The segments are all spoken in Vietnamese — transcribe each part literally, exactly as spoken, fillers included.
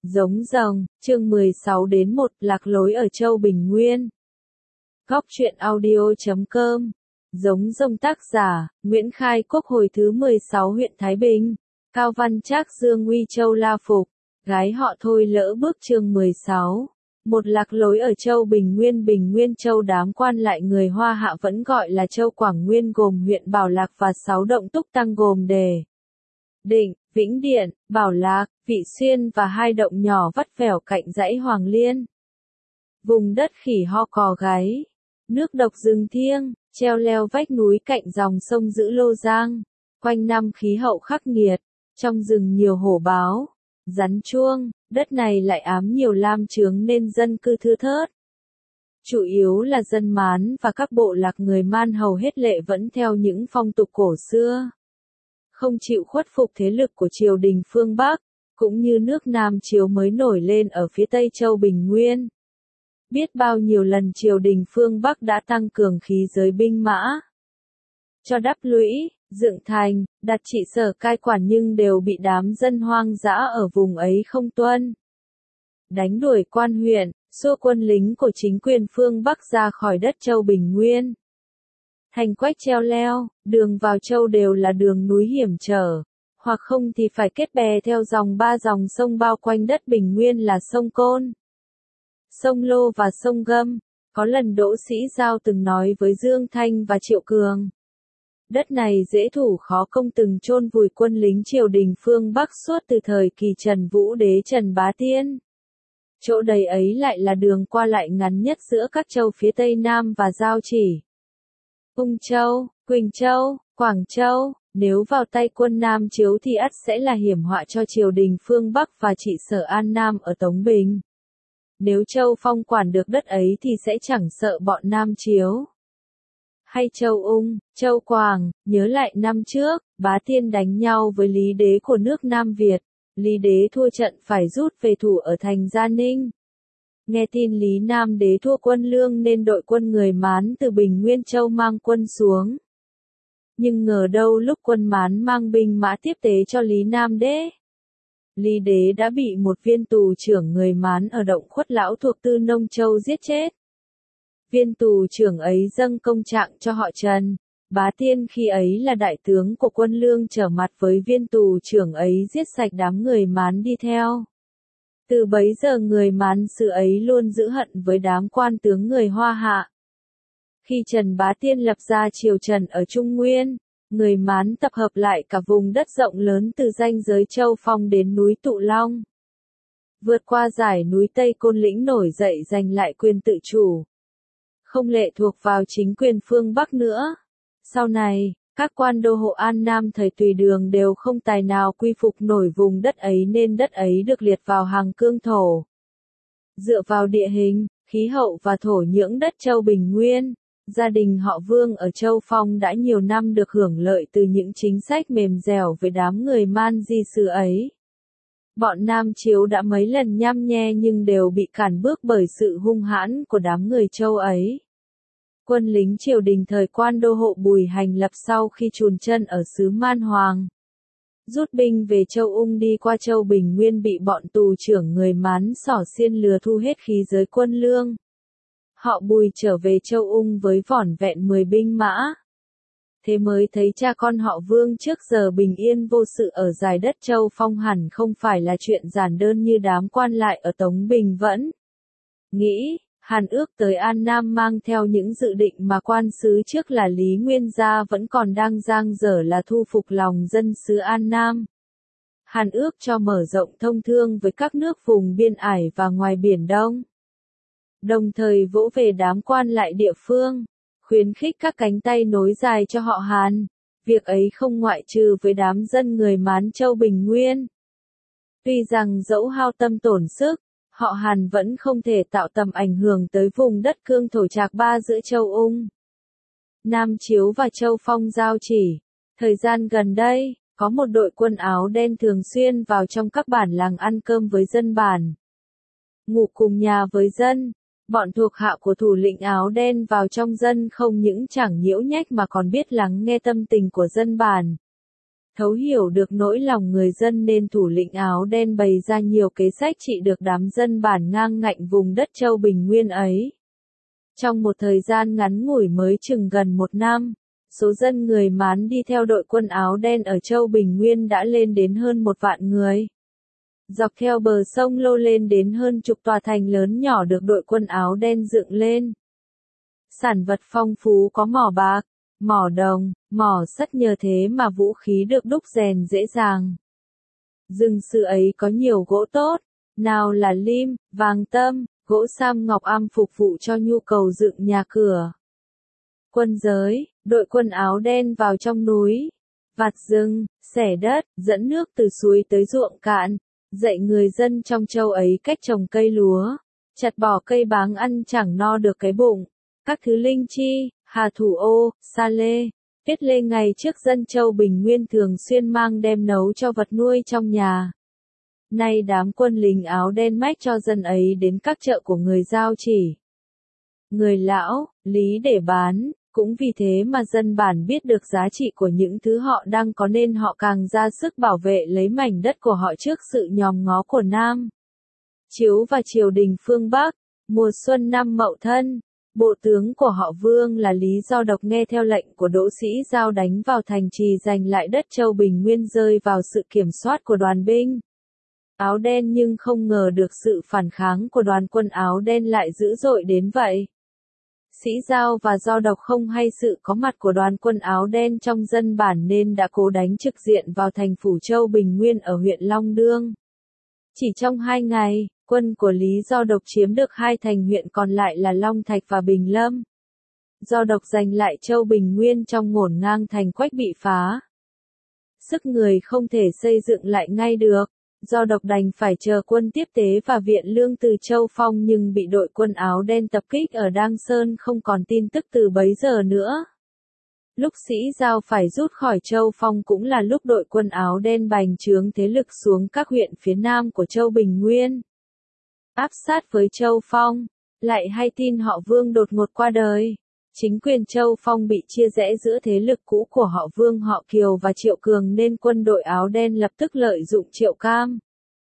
Giống rồng, chương mười sáu đến một, lạc lối ở Châu Bình Nguyên. Góc truyện audio chấm com. Giống rồng tác giả, Nguyễn Khai Quốc hồi thứ mười sáu huyện Thái Bình. Cao Văn Trác Dương Uy Châu La Phục. Gái họ Thôi lỡ bước chương mười sáu. Một lạc lối ở Châu Bình Nguyên. Bình Nguyên Châu đám quan lại người Hoa Hạ vẫn gọi là Châu Quảng Nguyên, gồm huyện Bảo Lạc và sáu động Túc Tăng gồm Đề, Định, Vĩnh Điện, Bảo Lạc, Vị Xuyên và hai động nhỏ vắt vẻo cạnh dãy Hoàng Liên. Vùng đất khỉ ho cò gáy, nước độc rừng thiêng, treo leo vách núi cạnh dòng sông Dữ Lô Giang. Quanh năm khí hậu khắc nghiệt, trong rừng nhiều hổ báo, rắn chuông, đất này lại ám nhiều lam chướng nên dân cư thưa thớt. Chủ yếu là dân Mán và các bộ lạc người Man hầu hết lệ vẫn theo những phong tục cổ xưa, không chịu khuất phục thế lực của triều đình phương Bắc, cũng như nước Nam Chiếu mới nổi lên ở phía Tây Châu Bình Nguyên. Biết bao nhiêu lần triều đình phương Bắc đã tăng cường khí giới binh mã, cho đắp lũy, dựng thành, đặt trị sở cai quản, nhưng đều bị đám dân hoang dã ở vùng ấy không tuân, đánh đuổi quan huyện, xua quân lính của chính quyền phương Bắc ra khỏi đất Châu Bình Nguyên. Thành quách treo leo, đường vào châu đều là đường núi hiểm trở, hoặc không thì phải kết bè theo dòng ba dòng sông bao quanh đất Bình Nguyên là sông Côn, sông Lô và sông Gâm. Có lần Đỗ Sĩ Giao từng nói với Dương Thanh và Triệu Cường, đất này dễ thủ khó công, từng chôn vùi quân lính triều đình phương Bắc suốt từ thời kỳ Trần Vũ Đế Trần Bá Tiên. Chỗ đầy ấy lại là đường qua lại ngắn nhất giữa các châu phía Tây Nam và Giao Chỉ, Ung Châu, Quỳnh Châu, Quảng Châu. Nếu vào tay quân Nam Chiếu thì ắt sẽ là hiểm họa cho triều đình phương Bắc và trị sở An Nam ở Tống Bình. Nếu Châu Phong quản được đất ấy thì sẽ chẳng sợ bọn Nam Chiếu hay Châu Ung, Châu Quảng. Nhớ lại năm trước, Bá Tiên đánh nhau với Lý Đế của nước Nam Việt. Lý Đế thua trận phải rút về thủ ở thành Gia Ninh. Nghe tin Lý Nam Đế thua quân Lương nên đội quân người Mán từ Bình Nguyên Châu mang quân xuống. Nhưng ngờ đâu lúc quân Mán mang binh mã tiếp tế cho Lý Nam Đế, Lý Đế đã bị một viên tù trưởng người Mán ở động Khuất Lão thuộc Tư Nông Châu giết chết. Viên tù trưởng ấy dâng công trạng cho họ Trần. Bá Tiên khi ấy là đại tướng của quân Lương trở mặt với viên tù trưởng ấy giết sạch đám người Mán đi theo. Từ bấy giờ người Mán xứ ấy luôn giữ hận với đám quan tướng người Hoa Hạ. Khi Trần Bá Tiên lập ra triều Trần ở Trung Nguyên, người Mán tập hợp lại cả vùng đất rộng lớn từ ranh giới Châu Phong đến núi Tụ Long, vượt qua dải núi Tây Côn Lĩnh nổi dậy giành lại quyền tự chủ, không lệ thuộc vào chính quyền phương Bắc nữa. Sau này, các quan đô hộ An Nam thời Tùy Đường đều không tài nào quy phục nổi vùng đất ấy nên đất ấy được liệt vào hàng cương thổ. Dựa vào địa hình, khí hậu và thổ nhưỡng đất Châu Bình Nguyên, gia đình họ Vương ở Châu Phong đã nhiều năm được hưởng lợi từ những chính sách mềm dẻo với đám người Man di xứ ấy. Bọn Nam Chiếu đã mấy lần nhăm nhe nhưng đều bị cản bước bởi sự hung hãn của đám người Châu ấy. Quân lính triều đình thời quan đô hộ Bùi Hành Lập sau khi chùn chân ở xứ Man Hoàng, rút binh về Châu Ung đi qua Châu Bình Nguyên, bị bọn tù trưởng người Mán xỏ xiên lừa thu hết khí giới quân Lương. Họ Bùi trở về Châu Ung với vỏn vẹn mười binh mã. Thế mới thấy cha con họ Vương trước giờ bình yên vô sự ở dải đất Châu Phong hẳn không phải là chuyện giản đơn như đám quan lại ở Tống Bình vẫn nghĩ. Hàn ước tới An Nam mang theo những dự định mà quan sứ trước là Lý Nguyên Gia vẫn còn đang dang dở là thu phục lòng dân xứ An Nam. Hàn ước cho mở rộng thông thương với các nước vùng biên ải và ngoài Biển Đông. Đồng thời vỗ về đám quan lại địa phương, khuyến khích các cánh tay nối dài cho họ Hàn. Việc ấy không ngoại trừ với đám dân người Mán Châu Bình Nguyên. Tuy rằng dẫu hao tâm tổn sức, họ Hàn vẫn không thể tạo tầm ảnh hưởng tới vùng đất cương thổ Trạc Ba giữa Châu Ung, Nam Chiếu và Châu Phong Giao Chỉ. Thời gian gần đây, có một đội quân áo đen thường xuyên vào trong các bản làng ăn cơm với dân bản, ngủ cùng nhà với dân. Bọn thuộc hạ của thủ lĩnh áo đen vào trong dân không những chẳng nhiễu nhách mà còn biết lắng nghe tâm tình của dân bản. Thấu hiểu được nỗi lòng người dân nên thủ lĩnh áo đen bày ra nhiều kế sách trị được đám dân bản ngang ngạnh vùng đất Châu Bình Nguyên ấy. Trong một thời gian ngắn ngủi mới chừng gần một năm, số dân người Mán đi theo đội quân áo đen ở Châu Bình Nguyên đã lên đến hơn một vạn người. Dọc theo bờ sông Lô lên đến hơn chục tòa thành lớn nhỏ được đội quân áo đen dựng lên. Sản vật phong phú có mỏ bạc, mỏ đồng, mỏ sắt, nhờ thế mà vũ khí được đúc rèn dễ dàng. Rừng xứ ấy có nhiều gỗ tốt, nào là lim, vàng tâm, gỗ sam ngọc am phục vụ cho nhu cầu dựng nhà cửa. Quân giới, đội quân áo đen vào trong núi, vặt rừng, xẻ đất, dẫn nước từ suối tới ruộng cạn, dạy người dân trong châu ấy cách trồng cây lúa, chặt bỏ cây báng ăn chẳng no được cái bụng. Các thứ linh chi, hà thủ ô, sa lê, tiết lê ngày trước dân Châu Bình Nguyên thường xuyên mang đem nấu cho vật nuôi trong nhà. Nay đám quân lính áo đen mách cho dân ấy đến các chợ của người Giao Chỉ, người Lão, Lý để bán, cũng vì thế mà dân bản biết được giá trị của những thứ họ đang có nên họ càng ra sức bảo vệ lấy mảnh đất của họ trước sự nhòm ngó của Nam Chiếu và triều đình phương Bắc. Mùa xuân năm Mậu Thân, bộ tướng của họ Vương là Lý Do Độc nghe theo lệnh của Đỗ Sĩ Giao đánh vào thành trì giành lại đất Châu Bình Nguyên, rơi vào sự kiểm soát của đoàn binh áo đen, nhưng không ngờ được sự phản kháng của đoàn quân áo đen lại dữ dội đến vậy. Sĩ Giao và Do Độc không hay sự có mặt của đoàn quân áo đen trong dân bản nên đã cố đánh trực diện vào thành phủ Châu Bình Nguyên ở huyện Long Đương. Chỉ trong hai ngày, quân của Lý Do Độc chiếm được hai thành huyện còn lại là Long Thạch và Bình Lâm. Do Độc giành lại Châu Bình Nguyên trong ngổn ngang thành Quách bị phá. Sức người không thể xây dựng lại ngay được. Do Độc đành phải chờ quân tiếp tế và viện lương từ Châu Phong, nhưng bị đội quân áo đen tập kích ở Đăng Sơn, không còn tin tức từ bấy giờ nữa. Lúc Sĩ Giao phải rút khỏi Châu Phong cũng là lúc đội quân áo đen bành trướng thế lực xuống các huyện phía nam của Châu Bình Nguyên, áp sát với Châu Phong. Lại hay tin họ Vương đột ngột qua đời. Chính quyền Châu Phong bị chia rẽ giữa thế lực cũ của họ Vương, họ Kiều và Triệu Cường, nên quân đội áo đen lập tức lợi dụng Triệu Cam,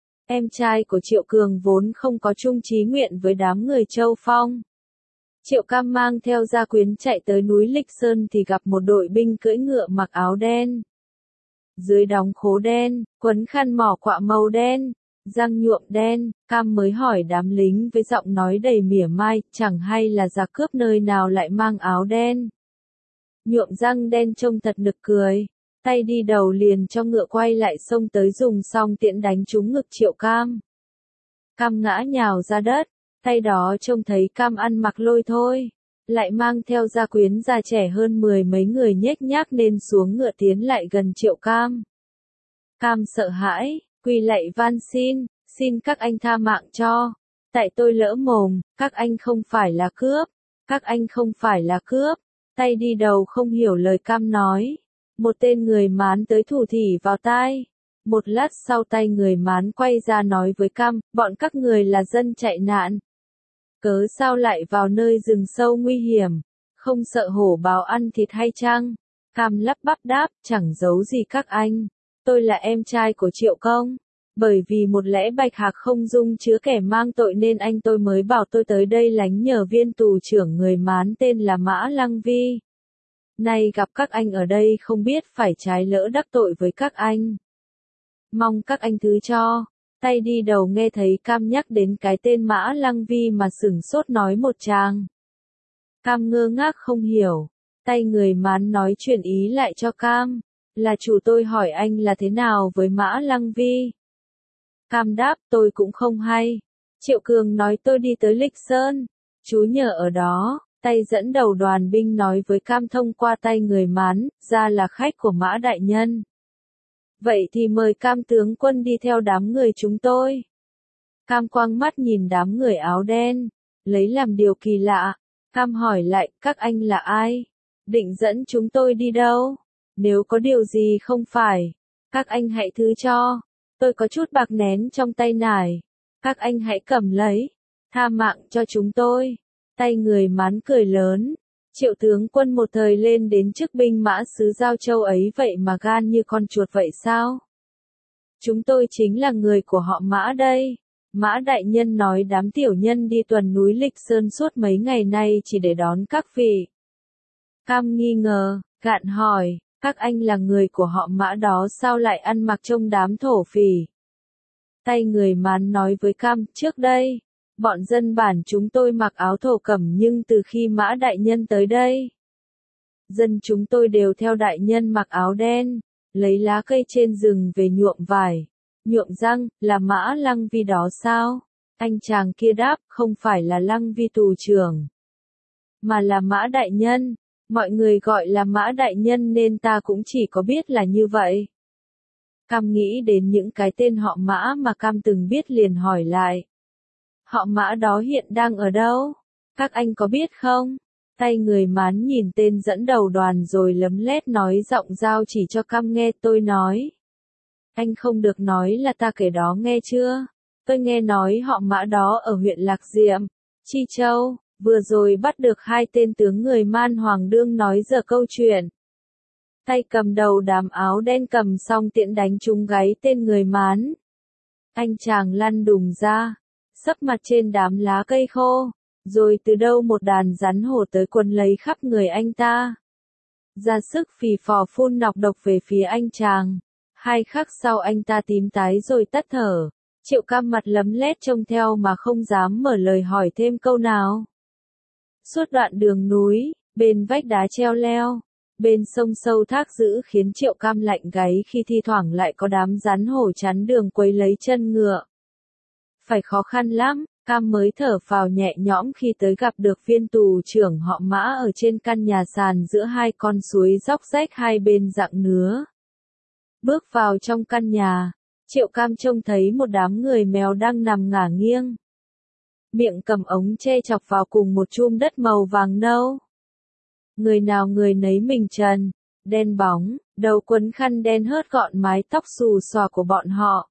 em trai của Triệu Cường vốn không có chung chí nguyện với đám người Châu Phong. Triệu Cam mang theo gia quyến chạy tới núi Lịch Sơn thì gặp một đội binh cưỡi ngựa mặc áo đen, dưới đóng khố đen, quấn khăn mỏ quạ màu đen, răng nhuộm đen. Cam mới hỏi đám lính với giọng nói đầy mỉa mai, chẳng hay là giặc cướp nơi nào lại mang áo đen, nhuộm răng đen trông thật nực cười. Tay đi đầu liền cho ngựa quay lại xông tới, dùng song tiễn đánh trúng ngực Triệu Cam. Cam ngã nhào ra đất, tay đó trông thấy Cam ăn mặc lôi thôi, lại mang theo gia quyến già trẻ hơn mười mấy người nhếch nhác nên xuống ngựa tiến lại gần Triệu Cam. Cam sợ hãi, quỳ lạy van xin, xin các anh tha mạng cho. Tại tôi lỡ mồm, các anh không phải là cướp, các anh không phải là cướp. Tay đi đầu không hiểu lời Cam nói. Một tên người Mán tới thủ thỉ vào tai. Một lát sau tay người Mán quay ra nói với Cam, bọn các người là dân chạy nạn. Cớ sao lại vào nơi rừng sâu nguy hiểm, không sợ hổ báo ăn thịt hay chăng? Cam lắp bắp đáp, chẳng giấu gì các anh. Tôi là em trai của Triệu Công. Bởi vì một lẽ bạch hạc không dung chứa kẻ mang tội nên anh tôi mới bảo tôi tới đây lánh nhờ viên tù trưởng người Mán tên là Mã Lăng Vi. Nay gặp các anh ở đây không biết phải trái lỡ đắc tội với các anh. Mong các anh thứ cho. Tay đi đầu nghe thấy Cam nhắc đến cái tên Mã Lăng Vi mà sửng sốt nói một tràng. Cam ngơ ngác không hiểu. Tay người Mán nói chuyển ý lại cho Cam. Là chủ tôi hỏi anh là thế nào với Mã Lăng Vi. Cam đáp, tôi cũng không hay. Triệu Cường nói tôi đi tới Lịch Sơn, chú nhờ ở đó. Tay dẫn đầu đoàn binh nói với Cam thông qua tay người Mán, ra là khách của Mã đại nhân. Vậy thì mời Cam tướng quân đi theo đám người chúng tôi. Cam quang mắt nhìn đám người áo đen, lấy làm điều kỳ lạ. Cam hỏi lại, các anh là ai? Định dẫn chúng tôi đi đâu? Nếu có điều gì không phải, các anh hãy thứ cho. Tôi có chút bạc nén trong tay nải. Các anh hãy cầm lấy, tha mạng cho chúng tôi. Tay người Mán cười lớn. Triệu tướng quân một thời lên đến chức binh mã sứ Giao Châu ấy vậy mà gan như con chuột vậy sao? Chúng tôi chính là người của họ Mã đây. Mã đại nhân nói đám tiểu nhân đi tuần núi Lịch Sơn suốt mấy ngày nay chỉ để đón các vị. Cam nghi ngờ, gạn hỏi, các anh là người của họ Mã đó sao lại ăn mặc trông đám thổ phỉ? Tay người Mán nói với Cam, trước đây, bọn dân bản chúng tôi mặc áo thổ cẩm nhưng từ khi Mã đại nhân tới đây, dân chúng tôi đều theo đại nhân mặc áo đen, lấy lá cây trên rừng về nhuộm vải, nhuộm răng, là Mã Lăng Vi đó sao? Anh chàng kia đáp, không phải là Lăng Vi tù trưởng, mà là Mã đại nhân. Mọi người gọi là Mã đại nhân nên ta cũng chỉ có biết là như vậy. Cam nghĩ đến những cái tên họ Mã mà Cam từng biết liền hỏi lại. Họ Mã đó hiện đang ở đâu? Các anh có biết không? Tay người Mán nhìn tên dẫn đầu đoàn rồi lấm lét nói giọng Dao chỉ cho Cam nghe. Tôi nói. Anh không được nói là ta kể đó nghe chưa? Tôi nghe nói họ Mã đó ở huyện Lạc Diệm, Chi Châu, vừa rồi bắt được hai tên tướng người Man Hoàng đương nói giờ câu chuyện. Tay cầm đầu đám áo đen cầm xong tiện đánh trúng gáy tên người Mán. Anh chàng lăn đùng ra, sấp mặt trên đám lá cây khô, rồi từ đâu một đàn rắn hổ tới quấn lấy khắp người anh ta. Ra sức phì phò phun nọc độc về phía anh chàng. Hai khắc sau anh ta tím tái rồi tắt thở. Triệu Cam mặt lấm lét trông theo mà không dám mở lời hỏi thêm câu nào. Suốt đoạn đường núi, bên vách đá treo leo, bên sông sâu thác dữ khiến Triệu Cam lạnh gáy khi thi thoảng lại có đám rắn hổ chắn đường quấy lấy chân ngựa. Phải khó khăn lắm, Cam mới thở phào nhẹ nhõm khi tới gặp được viên tù trưởng họ Mã ở trên căn nhà sàn giữa hai con suối róc rách hai bên rặng nứa. Bước vào trong căn nhà, Triệu Cam trông thấy một đám người mèo đang nằm ngả nghiêng. Miệng cầm ống tre chọc vào cùng một chum đất màu vàng nâu. Người nào người nấy mình trần, đen bóng, đầu quấn khăn đen hớt gọn mái tóc xù xòa của bọn họ.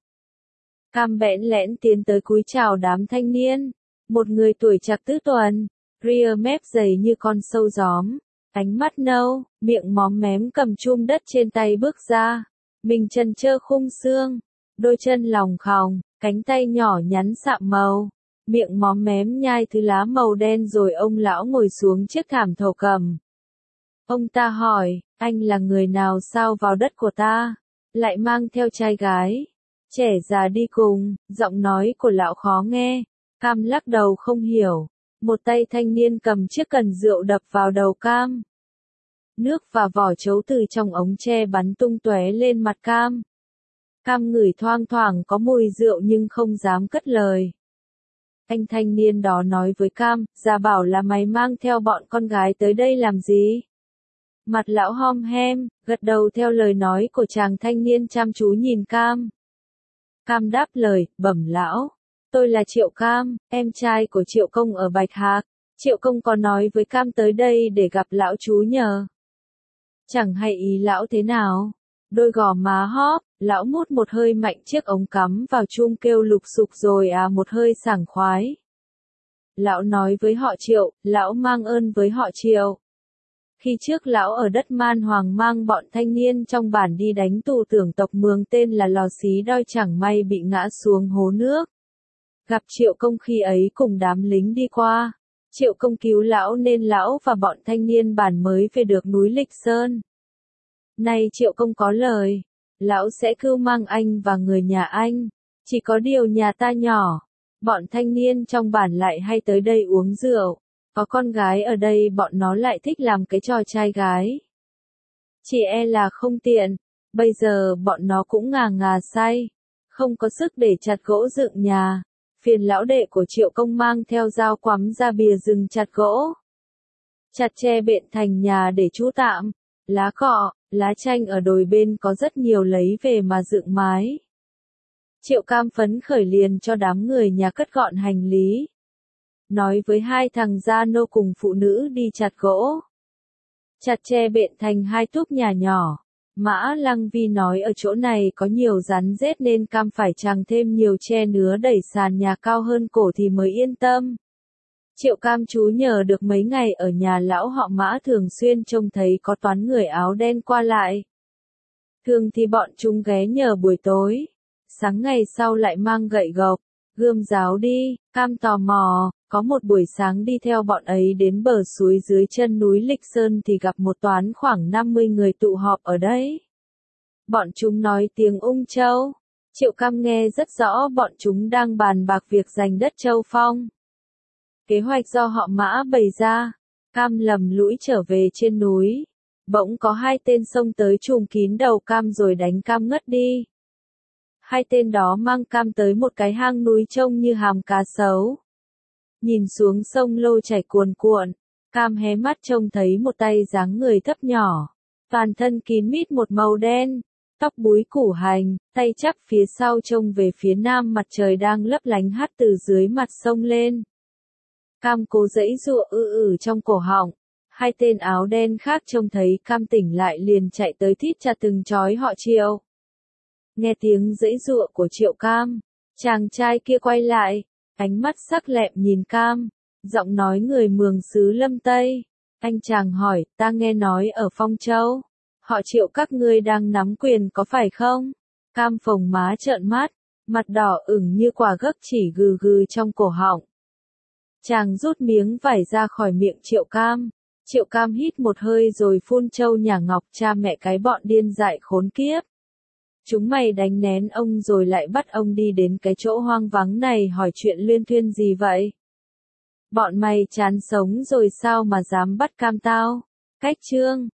Cam bẽn lẽn tiến tới cúi chào đám thanh niên. Một người tuổi trạc tứ tuần, ria mép dày như con sâu gióm, ánh mắt nâu, miệng móm mém cầm chum đất trên tay bước ra. Mình trần trơ khung xương, đôi chân lòng khòng, cánh tay nhỏ nhắn sạm màu, miệng móm mém nhai thứ lá màu đen rồi ông lão ngồi xuống chiếc thảm thổ cẩm. Ông ta hỏi, anh là người nào sao vào đất của ta, lại mang theo trai gái, trẻ già đi cùng, giọng nói của lão khó nghe. Cam lắc đầu không hiểu, một tay thanh niên cầm chiếc cần rượu đập vào đầu Cam. Nước và vỏ trấu từ trong ống tre bắn tung tóe lên mặt Cam. Cam ngửi thoang thoảng có mùi rượu nhưng không dám cất lời. Anh thanh niên đó nói với Cam, già bảo là mày mang theo bọn con gái tới đây làm gì? Mặt lão hom hem, gật đầu theo lời nói của chàng thanh niên chăm chú nhìn Cam. Cam đáp lời, bẩm lão, tôi là Triệu Cam, em trai của Triệu Công ở Bạch Hạc. Triệu Công có nói với Cam tới đây để gặp lão chú nhờ. Chẳng hay ý lão thế nào. Đôi gò má hóp, lão mút một hơi mạnh chiếc ống cắm vào chum kêu lục sục rồi à một hơi sảng khoái. Lão nói với họ Triệu, lão mang ơn với họ Triệu. Khi trước lão ở đất Man Hoàng mang bọn thanh niên trong bản đi đánh tù tưởng tộc Mường tên là Lò Xí Đoi chẳng may bị ngã xuống hố nước. Gặp Triệu Công khi ấy cùng đám lính đi qua. Triệu Công cứu lão nên lão và bọn thanh niên bản mới về được núi Lịch Sơn. Nay Triệu Công có lời, lão sẽ cưu mang anh và người nhà anh. Chỉ có điều nhà ta nhỏ, bọn thanh niên trong bản lại hay tới đây uống rượu. Có con gái ở đây bọn nó lại thích làm cái trò trai gái. Chỉ e là không tiện, bây giờ bọn nó cũng ngà ngà say, không có sức để chặt gỗ dựng nhà. Phiền lão đệ của Triệu Công mang theo dao quắm ra bìa rừng chặt gỗ. Chặt tre bện thành nhà để trú tạm, lá cọ, lá chanh ở đồi bên có rất nhiều lấy về mà dựng mái. Triệu Cam phấn khởi liền cho đám người nhà cất gọn hành lý. Nói với hai thằng gia nô cùng phụ nữ đi chặt gỗ. Chặt tre bện thành hai túp nhà nhỏ. Mã Lăng Vi nói ở chỗ này có nhiều rắn rết nên Cam phải chằng thêm nhiều tre nứa đẩy sàn nhà cao hơn cổ thì mới yên tâm. Triệu Cam chú nhờ được mấy ngày ở nhà lão họ Mã thường xuyên trông thấy có toán người áo đen qua lại. Thường thì bọn chúng ghé nhờ buổi tối, sáng ngày sau lại mang gậy gộc, gươm giáo đi. Cam tò mò, có một buổi sáng đi theo bọn ấy đến bờ suối dưới chân núi Lịch Sơn thì gặp một toán khoảng năm mươi người tụ họp ở đấy. Bọn chúng nói tiếng Ung Châu. Triệu Cam nghe rất rõ bọn chúng đang bàn bạc việc giành đất Châu Phong. Kế hoạch do họ Mã bày ra. Cam lầm lũi trở về trên núi. Bỗng có hai tên xông tới trùm kín đầu Cam rồi đánh Cam ngất đi. Hai tên đó mang Cam tới một cái hang núi trông như hàm cá sấu. Nhìn xuống sông Lô chảy cuồn cuộn, Cam hé mắt trông thấy một tay dáng người thấp nhỏ, toàn thân kín mít một màu đen, tóc búi củ hành, tay chắp phía sau trông về phía nam, mặt trời đang lấp lánh hắt từ dưới mặt sông lên. Cam cố giãy giụa ư ử trong cổ họng. Hai tên áo đen khác trông thấy Cam tỉnh lại liền chạy tới thít chặt từng chói họ Triệu. Nghe tiếng giãy giụa của Triệu Cam, chàng trai kia quay lại, ánh mắt sắc lẹm nhìn Cam, giọng nói người Mường xứ Lâm Tây. Anh chàng hỏi, ta nghe nói ở Phong Châu, họ Triệu các ngươi đang nắm quyền có phải không? Cam phồng má trợn mắt, mặt đỏ ửng như quả gấc chỉ gừ gừ trong cổ họng. Chàng rút miếng vải ra khỏi miệng Triệu Cam. Triệu Cam hít một hơi rồi phun trâu nhà ngọc, cha mẹ cái bọn điên dại khốn kiếp. Chúng mày đánh nén ông rồi lại bắt ông đi đến cái chỗ hoang vắng này hỏi chuyện luyên thuyên gì vậy? Bọn mày chán sống rồi sao mà dám bắt Cam tao? Cách chương